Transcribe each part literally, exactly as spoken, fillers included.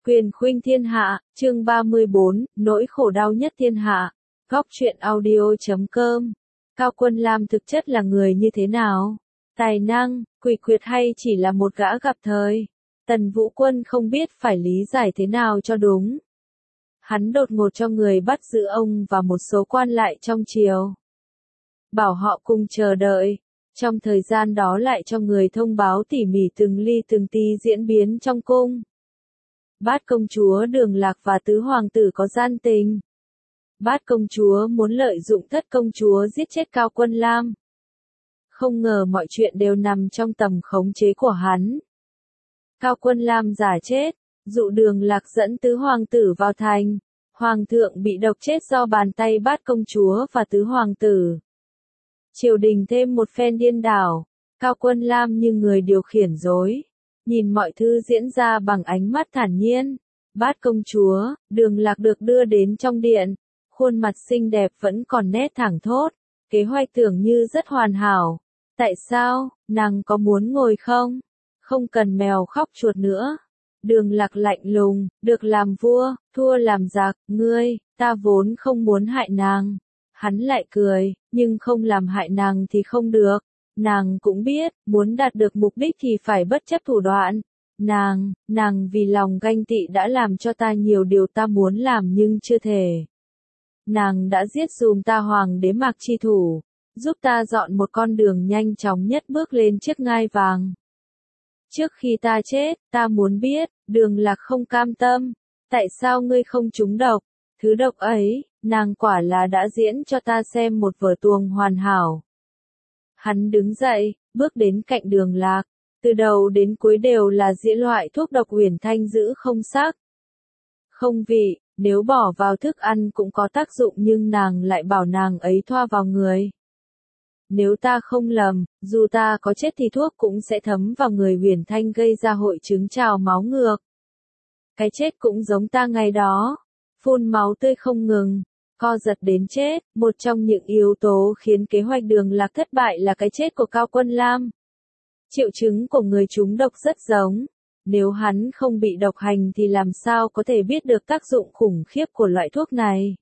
Quyền khuynh thiên hạ, chương ba mươi bốn, nỗi khổ đau nhất thiên hạ. Góc truyện audio chấm com. Cao Quân Lam thực chất là người như thế nào? Tài năng, quỷ quyệt hay chỉ là một gã gặp thời? Tần Vũ Quân không biết phải lý giải thế nào cho đúng. Hắn đột ngột cho người bắt giữ ông và một số quan lại trong triều. Bảo họ cùng chờ đợi. Trong thời gian đó lại cho người thông báo tỉ mỉ từng ly từng tí diễn biến trong cung. Bát công chúa Đường Lạc và tứ hoàng tử có gian tình. Bát công chúa muốn lợi dụng thất công chúa giết chết Cao Quân Lam. Không ngờ mọi chuyện đều nằm trong tầm khống chế của hắn. Cao Quân Lam giả chết, dụ Đường Lạc dẫn tứ hoàng tử vào thành. Hoàng thượng bị độc chết do bàn tay bát công chúa và tứ hoàng tử. Triều đình thêm một phen điên đảo. Cao Quân Lam như người điều khiển rối. Nhìn mọi thứ diễn ra bằng ánh mắt thản nhiên. Bát công chúa, Đường Lạc được đưa đến trong điện. Khuôn mặt xinh đẹp vẫn còn nét thẳng thốt. Kế hoạch tưởng như rất hoàn hảo. Tại sao, nàng có muốn ngồi không? Không cần mèo khóc chuột nữa. Đường Lạc lạnh lùng, được làm vua, thua làm giặc, ngươi, ta vốn không muốn hại nàng. Hắn lại cười, nhưng không làm hại nàng thì không được. Nàng cũng biết, muốn đạt được mục đích thì phải bất chấp thủ đoạn. Nàng, nàng vì lòng ganh tị đã làm cho ta nhiều điều ta muốn làm nhưng chưa thể. Nàng đã giết dùm ta hoàng đế Mạc Chi Thủ, giúp ta dọn một con đường nhanh chóng nhất bước lên chiếc ngai vàng. Trước khi ta chết, ta muốn biết, Đường Lạc không cam tâm. Tại sao ngươi không trúng độc? Thứ độc ấy, nàng quả là đã diễn cho ta xem một vở tuồng hoàn hảo. Hắn đứng dậy, bước đến cạnh Đường Lạc. Từ đầu đến cuối đều là diễn loại thuốc độc Uyển Thanh giữ không sắc. Không vị, nếu bỏ vào thức ăn cũng có tác dụng nhưng nàng lại bảo nàng ấy thoa vào người. Nếu ta không lầm, dù ta có chết thì thuốc cũng sẽ thấm vào người Uyển Thanh gây ra hội chứng trào máu ngược. Cái chết cũng giống ta ngày đó. Phun máu tươi không ngừng. Co giật đến chết, một trong những yếu tố khiến kế hoạch Đường Lạc thất bại là cái chết của Cao Quân Lam. Triệu chứng của người trúng độc rất giống. Nếu hắn không bị độc hành thì làm sao có thể biết được tác dụng khủng khiếp của loại thuốc này.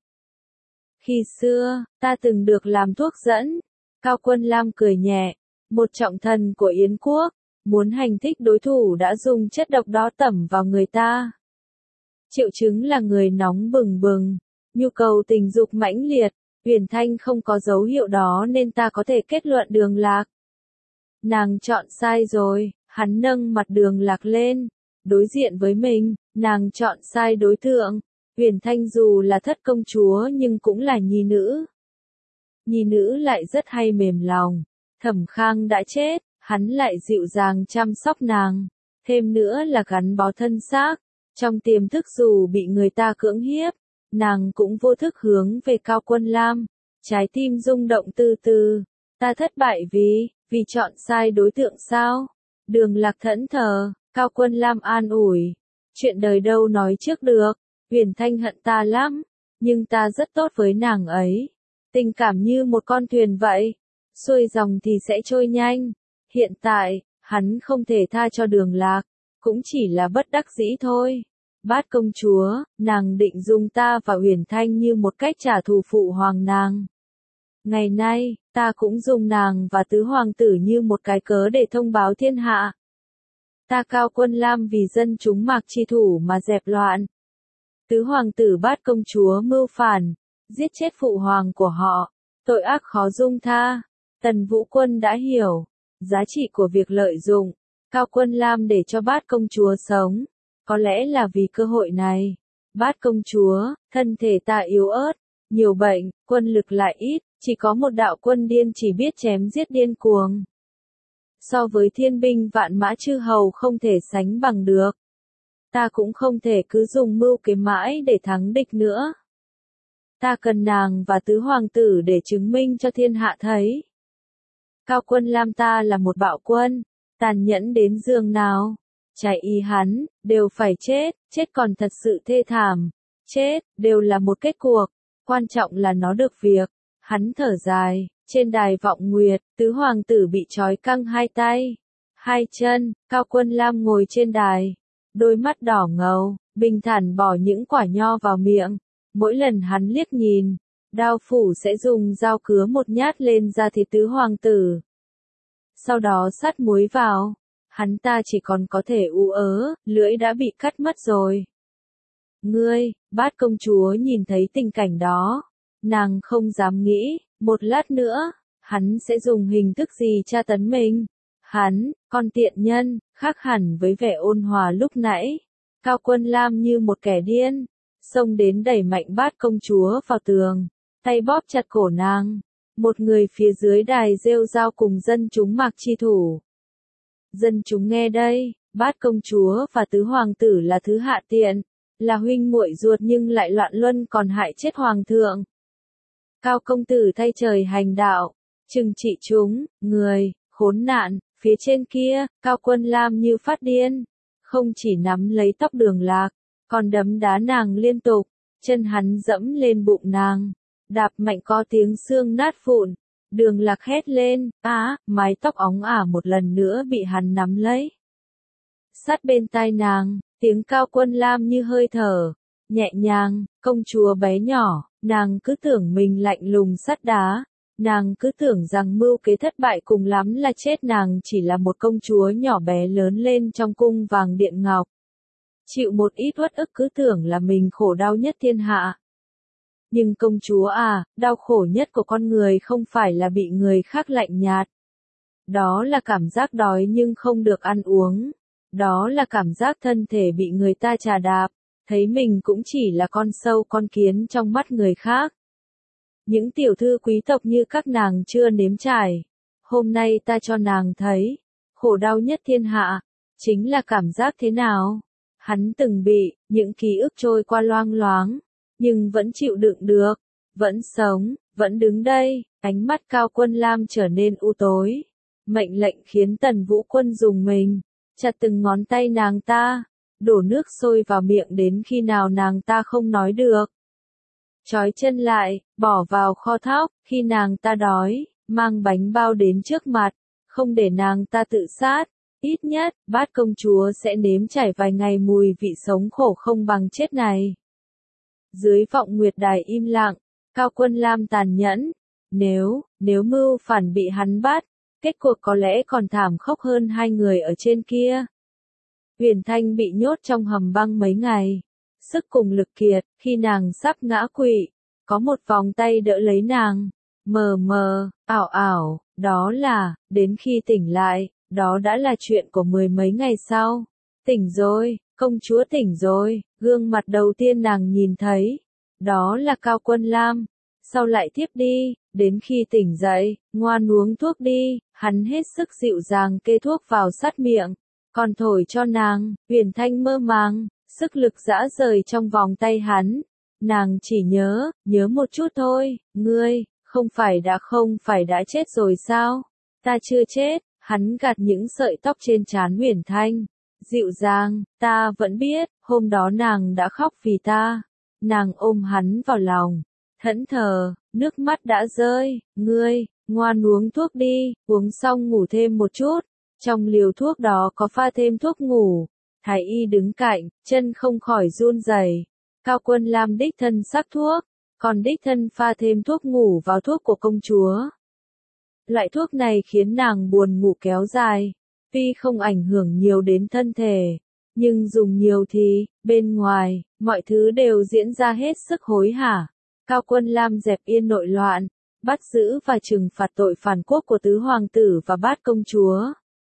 Khi xưa, ta từng được làm thuốc dẫn. Cao Quân Lam cười nhẹ. Một trọng thần của Yến quốc, muốn hành thích đối thủ đã dùng chất độc đó tẩm vào người ta. Triệu chứng là người nóng bừng bừng. Nhu cầu tình dục mãnh liệt, Uyển Thanh không có dấu hiệu đó nên ta có thể kết luận Đường Lạc. Nàng chọn sai rồi, hắn nâng mặt Đường Lạc lên, đối diện với mình, nàng chọn sai đối tượng. Uyển Thanh dù là thất công chúa nhưng cũng là nhi nữ. Nhi nữ lại rất hay mềm lòng, Thẩm Khang đã chết, hắn lại dịu dàng chăm sóc nàng, thêm nữa là gắn bó thân xác. Trong tiềm thức dù bị người ta cưỡng hiếp, nàng cũng vô thức hướng về Cao Quân Lam. Trái tim rung động từ từ. Ta thất bại vì, vì chọn sai đối tượng sao? Đường Lạc thẫn thờ, Cao Quân Lam an ủi. Chuyện đời đâu nói trước được. Uyển Thanh hận ta lắm, nhưng ta rất tốt với nàng ấy. Tình cảm như một con thuyền vậy. Xuôi dòng thì sẽ trôi nhanh. Hiện tại, hắn không thể tha cho Đường Lạc. Cũng chỉ là bất đắc dĩ thôi. Bát công chúa, nàng định dùng ta và Uyển Thanh như một cách trả thù phụ hoàng nàng. Ngày nay, ta cũng dùng nàng và tứ hoàng tử như một cái cớ để thông báo thiên hạ. Ta Cao Quân Lam vì dân chúng Mạc Chi Thủ mà dẹp loạn. Tứ hoàng tử Bát công chúa mưu phản, giết chết phụ hoàng của họ. Tội ác khó dung tha. Tần Vũ Quân đã hiểu giá trị của việc lợi dụng Cao Quân Lam để cho Bát công chúa sống. Có lẽ là vì cơ hội này. Bát công chúa, thân thể ta yếu ớt, nhiều bệnh, quân lực lại ít, chỉ có một đạo quân điên chỉ biết chém giết điên cuồng. So với thiên binh vạn mã chư hầu không thể sánh bằng được. Ta cũng không thể cứ dùng mưu kế mãi để thắng địch nữa. Ta cần nàng và tứ hoàng tử để chứng minh cho thiên hạ thấy. Cao Quân Lam ta là một bạo quân, tàn nhẫn đến giường nào. Trái ý hắn, đều phải chết, chết còn thật sự thê thảm. Chết, đều là một kết cuộc, quan trọng là nó được việc. Hắn thở dài, trên đài vọng nguyệt, tứ hoàng tử bị trói căng hai tay, hai chân, Cao Quân Lam ngồi trên đài. đôi mắt đỏ ngầu, bình thản bỏ những quả nho vào miệng. Mỗi lần hắn liếc nhìn, đao phủ sẽ dùng dao cứa một nhát lên da thịt tứ hoàng tử. Sau đó sát muối vào, hắn ta chỉ còn có thể ú ớ, lưỡi đã bị cắt mất rồi. Ngươi, Bát công chúa nhìn thấy tình cảnh đó, nàng không dám nghĩ, một lát nữa, hắn sẽ dùng hình thức gì tra tấn mình. Hắn, con tiện nhân, khác hẳn với vẻ ôn hòa lúc nãy. Cao Quân Lam như một kẻ điên, xông đến đẩy mạnh Bát công chúa vào tường, tay bóp chặt cổ nàng. Một người phía dưới đài rêu rao cùng dân chúng Mạc Chi thủ. Dân chúng nghe đây, Bát công chúa và tứ hoàng tử là thứ hạ tiện, là huynh muội ruột nhưng lại loạn luân còn hại chết hoàng thượng. Cao công tử thay trời hành đạo, trừng trị chúng, người, khốn nạn. Phía trên kia, Cao Quân Lam như phát điên, không chỉ nắm lấy tóc Đường Lạc, còn đấm đá nàng liên tục, chân hắn dẫm lên bụng nàng, đạp mạnh có tiếng xương nát vụn. Đường Lạc hét lên, á, mái tóc óng ả một lần nữa bị hắn nắm lấy. Sát bên tai nàng, tiếng Cao Quân Lam như hơi thở, nhẹ nhàng, công chúa bé nhỏ, nàng cứ tưởng mình lạnh lùng sắt đá. Nàng cứ tưởng rằng mưu kế thất bại cùng lắm là chết, nàng chỉ là một công chúa nhỏ bé lớn lên trong cung vàng điện ngọc. Chịu một ít uất ức cứ tưởng là mình khổ đau nhất thiên hạ. Nhưng công chúa à, đau khổ nhất của con người không phải là bị người khác lạnh nhạt. Đó là cảm giác đói nhưng không được ăn uống. Đó là cảm giác thân thể bị người ta chà đạp, thấy mình cũng chỉ là con sâu con kiến trong mắt người khác. Những tiểu thư quý tộc như các nàng chưa nếm trải. Hôm nay ta cho nàng thấy, khổ đau nhất thiên hạ, chính là cảm giác thế nào. Hắn từng bị, những ký ức trôi qua loang loáng, nhưng vẫn chịu đựng được, vẫn sống, vẫn đứng đây. Ánh mắt Cao Quân Lam trở nên u tối. Mệnh lệnh khiến Tần Vũ Quân dùng mình, chặt từng ngón tay nàng ta, đổ nước sôi vào miệng đến khi nào nàng ta không nói được. Trói chân lại, bỏ vào kho thóc, khi nàng ta đói, mang bánh bao đến trước mặt, không để nàng ta tự sát. Ít nhất, Bát công chúa sẽ nếm trải vài ngày mùi vị sống khổ không bằng chết này. Dưới vọng nguyệt đài im lặng, Cao Quân Lam tàn nhẫn. Nếu, nếu mưu phản bị hắn bắt, kết cuộc có lẽ còn thảm khốc hơn hai người ở trên kia. Huyền Thanh bị nhốt trong hầm băng mấy ngày. Sức cùng lực kiệt, khi nàng sắp ngã quỵ, có một vòng tay đỡ lấy nàng. Mờ mờ, ảo ảo, đó là, đến khi tỉnh lại, đó đã là chuyện của mười mấy ngày sau. Tỉnh rồi, công chúa tỉnh rồi, gương mặt đầu tiên nàng nhìn thấy. Đó là Cao Quân Lam. Sau lại tiếp đi, đến khi tỉnh dậy, ngoan uống thuốc đi, hắn hết sức dịu dàng kê thuốc vào sát miệng, còn thổi cho nàng. Huyền Thanh mơ màng, sức lực dã rời trong vòng tay hắn. Nàng chỉ nhớ, nhớ một chút thôi, ngươi, không phải đã không phải đã chết rồi sao? Ta chưa chết, hắn gạt những sợi tóc trên trán Huyền Thanh. Dịu dàng, ta vẫn biết, hôm đó nàng đã khóc vì ta. Nàng ôm hắn vào lòng, thẫn thờ, nước mắt đã rơi, ngươi, ngoan uống thuốc đi, uống xong ngủ thêm một chút. Trong liều thuốc đó có pha thêm thuốc ngủ. Thái y đứng cạnh, chân không khỏi run rẩy. Cao Quân Lam đích thân sắc thuốc, còn đích thân pha thêm thuốc ngủ vào thuốc của công chúa. Loại thuốc này khiến nàng buồn ngủ kéo dài, tuy không ảnh hưởng nhiều đến thân thể, nhưng dùng nhiều thì, bên ngoài, mọi thứ đều diễn ra hết sức hối hả. Cao Quân Lam dẹp yên nội loạn, bắt giữ và trừng phạt tội phản quốc của tứ hoàng tử và Bát công chúa.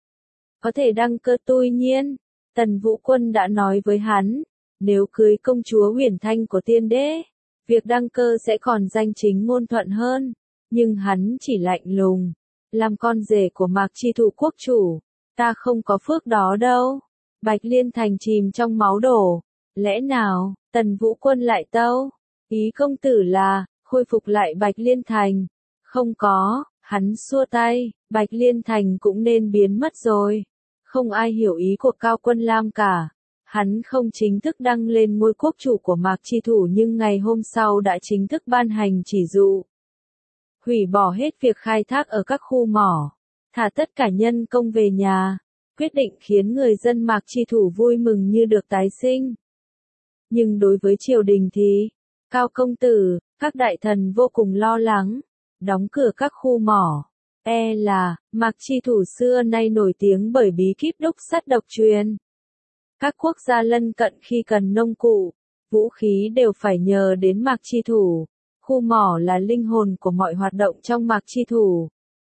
Có thể đăng cơ. Tuy nhiên, Tần Vũ Quân đã nói với hắn, nếu cưới công chúa Huyền Thanh của tiên đế, việc đăng cơ sẽ còn danh chính ngôn thuận hơn. Nhưng hắn chỉ lạnh lùng, làm con rể của Mạc Chi thủ quốc chủ, ta không có phước đó đâu. Bạch Liên Thành chìm trong máu đổ. Lẽ nào, Tần Vũ Quân lại tâu, ý công tử là, khôi phục lại Bạch Liên Thành? Không có, hắn xua tay, Bạch Liên Thành cũng nên biến mất rồi. Không ai hiểu ý của Cao Quân Lam cả. Hắn không chính thức đăng lên ngôi quốc chủ của Mạc Chi thủ nhưng ngày hôm sau đã chính thức ban hành chỉ dụ. Hủy bỏ hết việc khai thác ở các khu mỏ. Thả tất cả nhân công về nhà. Quyết quyết định khiến người dân Mạc Chi Thủ vui mừng như được tái sinh. Nhưng đối với triều đình thì, Cao công tử, các đại thần vô cùng lo lắng, đóng cửa các khu mỏ. E là, Mạc Chi Thủ xưa nay nổi tiếng bởi bí kíp đúc sắt độc truyền. Các quốc gia lân cận khi cần nông cụ, vũ khí đều phải nhờ đến Mạc Chi Thủ. Khu mỏ là linh hồn của mọi hoạt động trong Mạc Chi Thủ.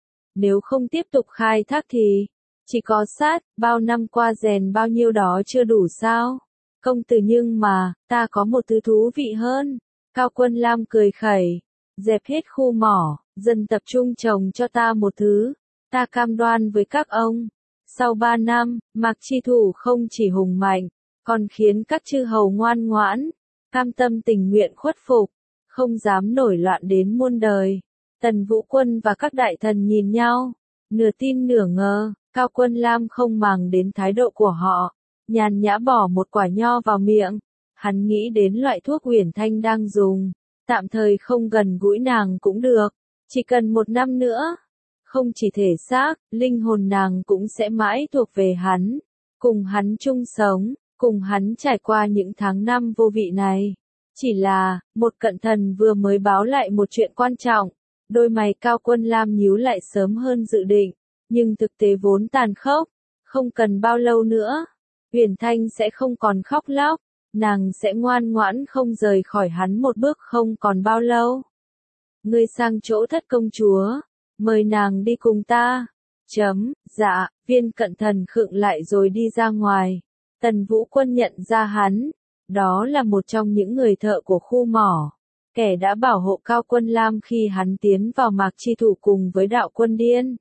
Nếu không tiếp tục khai thác thì, chỉ có sát, bao năm qua rèn bao nhiêu đó chưa đủ sao? Công tử nhưng mà, ta có một thứ thú vị hơn. Cao Quân Lam cười khẩy, dẹp hết khu mỏ, dần tập trung trồng cho ta một thứ. Ta cam đoan với các ông, sau ba năm, Mạc Chi Thủ không chỉ hùng mạnh, còn khiến các chư hầu ngoan ngoãn, cam tâm tình nguyện khuất phục, không dám nổi loạn đến muôn đời. Tần Vũ Quân và các đại thần nhìn nhau, nửa tin nửa ngờ. Cao Quân Lam không màng đến thái độ của họ, nhàn nhã bỏ một quả nho vào miệng. Hắn nghĩ đến loại thuốc Uyển Thanh đang dùng, tạm thời không gần gũi nàng cũng được, chỉ cần một năm nữa. Không chỉ thể xác, linh hồn nàng cũng sẽ mãi thuộc về hắn, cùng hắn chung sống, cùng hắn trải qua những tháng năm vô vị này. Chỉ là, một cận thần vừa mới báo lại một chuyện quan trọng, đôi mày Cao Quân Lam nhíu lại sớm hơn dự định. Nhưng thực tế vốn tàn khốc, không cần bao lâu nữa, Uyển Thanh sẽ không còn khóc lóc, nàng sẽ ngoan ngoãn không rời khỏi hắn một bước không còn bao lâu. Ngươi sang chỗ thất công chúa, mời nàng đi cùng ta. Chấm, dạ, viên cận thần khựng lại rồi đi ra ngoài. Tần Vũ Quân nhận ra hắn, đó là một trong những người thợ của khu mỏ, kẻ đã bảo hộ Cao Quân Lam khi hắn tiến vào Mạc Chi Thủ cùng với đạo quân điên.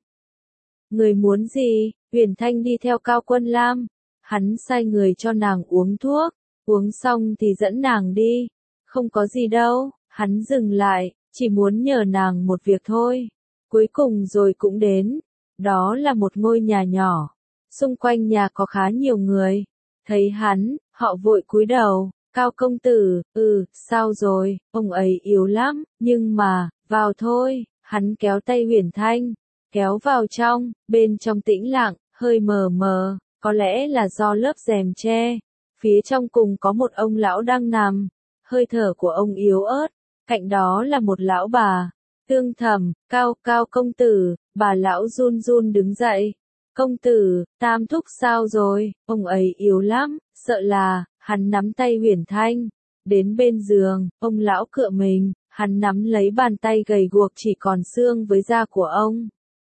Người muốn gì? Uyển Thanh đi theo Cao Quân Lam. Hắn sai người cho nàng uống thuốc, uống xong thì dẫn nàng đi. Không có gì đâu, hắn dừng lại, chỉ muốn nhờ nàng một việc thôi. Cuối cùng rồi cũng đến. Đó là một ngôi nhà nhỏ. Xung quanh nhà có khá nhiều người. Thấy hắn, họ vội cúi đầu. Cao công tử, ừ, sao rồi, ông ấy yếu lắm, nhưng mà, vào thôi. Hắn kéo tay Uyển Thanh. Kéo vào trong, bên trong tĩnh lặng, hơi mờ mờ, có lẽ là do lớp rèm che. Phía trong cùng có một ông lão đang nằm, hơi thở của ông yếu ớt, cạnh đó là một lão bà. Tương Thầm, Cao, Cao công tử, bà lão run run đứng dậy. Công tử, Tam thúc sao rồi, ông ấy yếu lắm, sợ là, hắn nắm tay Uyển Thanh. Đến bên giường, ông lão cựa mình, hắn nắm lấy bàn tay gầy guộc chỉ còn xương với da của ông.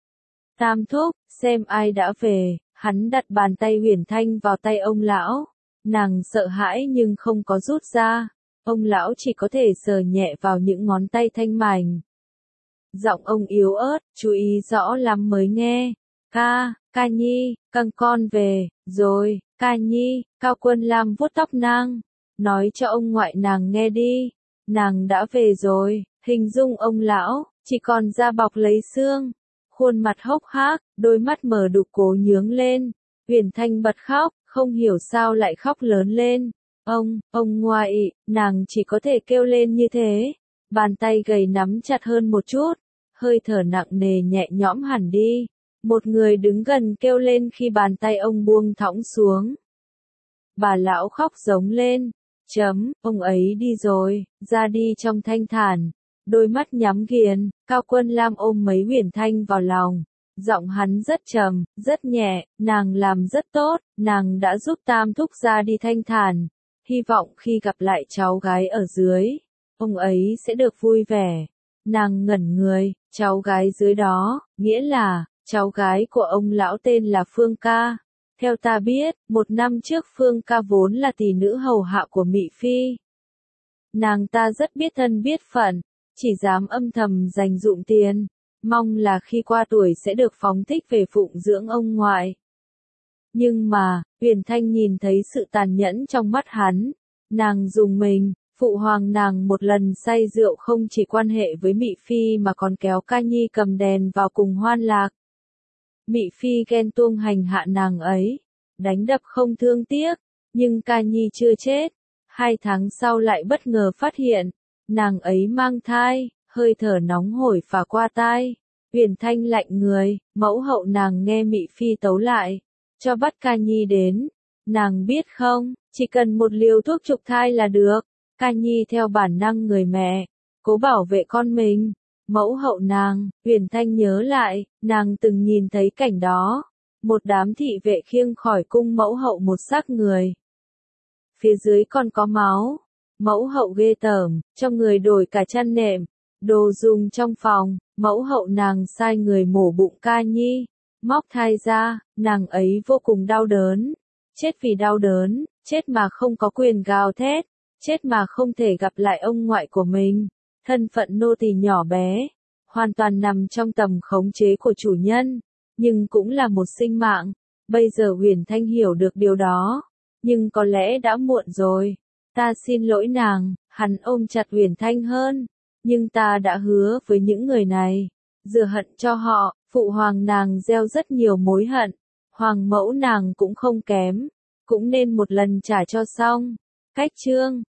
Tam thúc, xem ai đã về, hắn đặt bàn tay Uyển Thanh vào tay ông lão. Nàng sợ hãi nhưng không có rút ra. Ông lão chỉ có thể sờ nhẹ vào những ngón tay thanh mảnh. Giọng ông yếu ớt, chú ý rõ lắm mới nghe. Ca, ca nhi, căng con về, rồi, ca nhi. Cao Quân Lam vuốt tóc nàng, nói cho ông ngoại nàng nghe đi. Nàng đã về rồi, hình dung ông lão, chỉ còn da bọc lấy xương. Khuôn mặt hốc hác, đôi mắt mở đục cố nhướng lên. Uyển Thanh bật khóc, không hiểu sao lại khóc lớn lên. Ông, ông ngoại, nàng chỉ có thể kêu lên như thế. Bàn tay gầy nắm chặt hơn một chút, hơi thở nặng nề nhẹ nhõm hẳn đi. Một người đứng gần kêu lên khi bàn tay ông buông thõng xuống. Bà lão khóc giống lên. Chấm, ông ấy đi rồi, ra đi trong thanh thản. Đôi mắt nhắm nghiền, Cao Quân Lam ôm mấy Uyển Thanh vào lòng. Giọng hắn rất trầm, rất nhẹ, nàng làm rất tốt, nàng đã giúp Tam thúc ra đi thanh thản. Hy vọng khi gặp lại cháu gái ở dưới, ông ấy sẽ được vui vẻ. Nàng ngẩn người, cháu gái dưới đó, nghĩa là, cháu gái của ông lão tên là Phương Ca. Theo ta biết, một năm trước Phương Ca vốn là tỷ nữ hầu hạ của Mị Phi. Nàng ta rất biết thân biết phận, chỉ dám âm thầm dành dụm tiền, mong là khi qua tuổi sẽ được phóng thích về phụng dưỡng ông ngoại. Nhưng mà, Uyển Thanh nhìn thấy sự tàn nhẫn trong mắt hắn, nàng dùng mình, phụ hoàng nàng một lần say rượu không chỉ quan hệ với Mị Phi mà còn kéo Ca Nhi cầm đèn vào cùng hoan lạc. Mị Phi ghen tuông hành hạ nàng ấy, đánh đập không thương tiếc, nhưng Ca Nhi chưa chết. Hai tháng sau lại bất ngờ phát hiện, nàng ấy mang thai, hơi thở nóng hổi phả qua tai. Uyển Thanh lạnh người, mẫu hậu nàng nghe Mị Phi tấu lại. cho bắt Ca Nhi đến. Nàng biết không, chỉ cần một liều thuốc trục thai là được. Ca Nhi theo bản năng người mẹ, cố bảo vệ con mình. Mẫu hậu nàng, Huyền Thanh nhớ lại, nàng từng nhìn thấy cảnh đó. Một đám thị vệ khiêng khỏi cung mẫu hậu một xác người. Phía dưới còn có máu. Mẫu hậu ghê tởm, cho người đổi cả chăn nệm, đồ dùng trong phòng. Mẫu hậu nàng sai người mổ bụng Ca Nhi, móc thai ra, nàng ấy vô cùng đau đớn. Chết vì đau đớn, chết mà không có quyền gào thét, chết mà không thể gặp lại ông ngoại của mình. Thân phận nô tỳ nhỏ bé, hoàn toàn nằm trong tầm khống chế của chủ nhân, nhưng cũng là một sinh mạng. Bây giờ Huyền Thanh hiểu được điều đó, nhưng có lẽ đã muộn rồi. Ta xin lỗi nàng, hắn ôm chặt Huyền Thanh hơn, nhưng ta đã hứa với những người này, rửa hận cho họ. Phụ hoàng nàng gieo rất nhiều mối hận, hoàng mẫu nàng cũng không kém, cũng nên một lần trả cho xong. Cách chương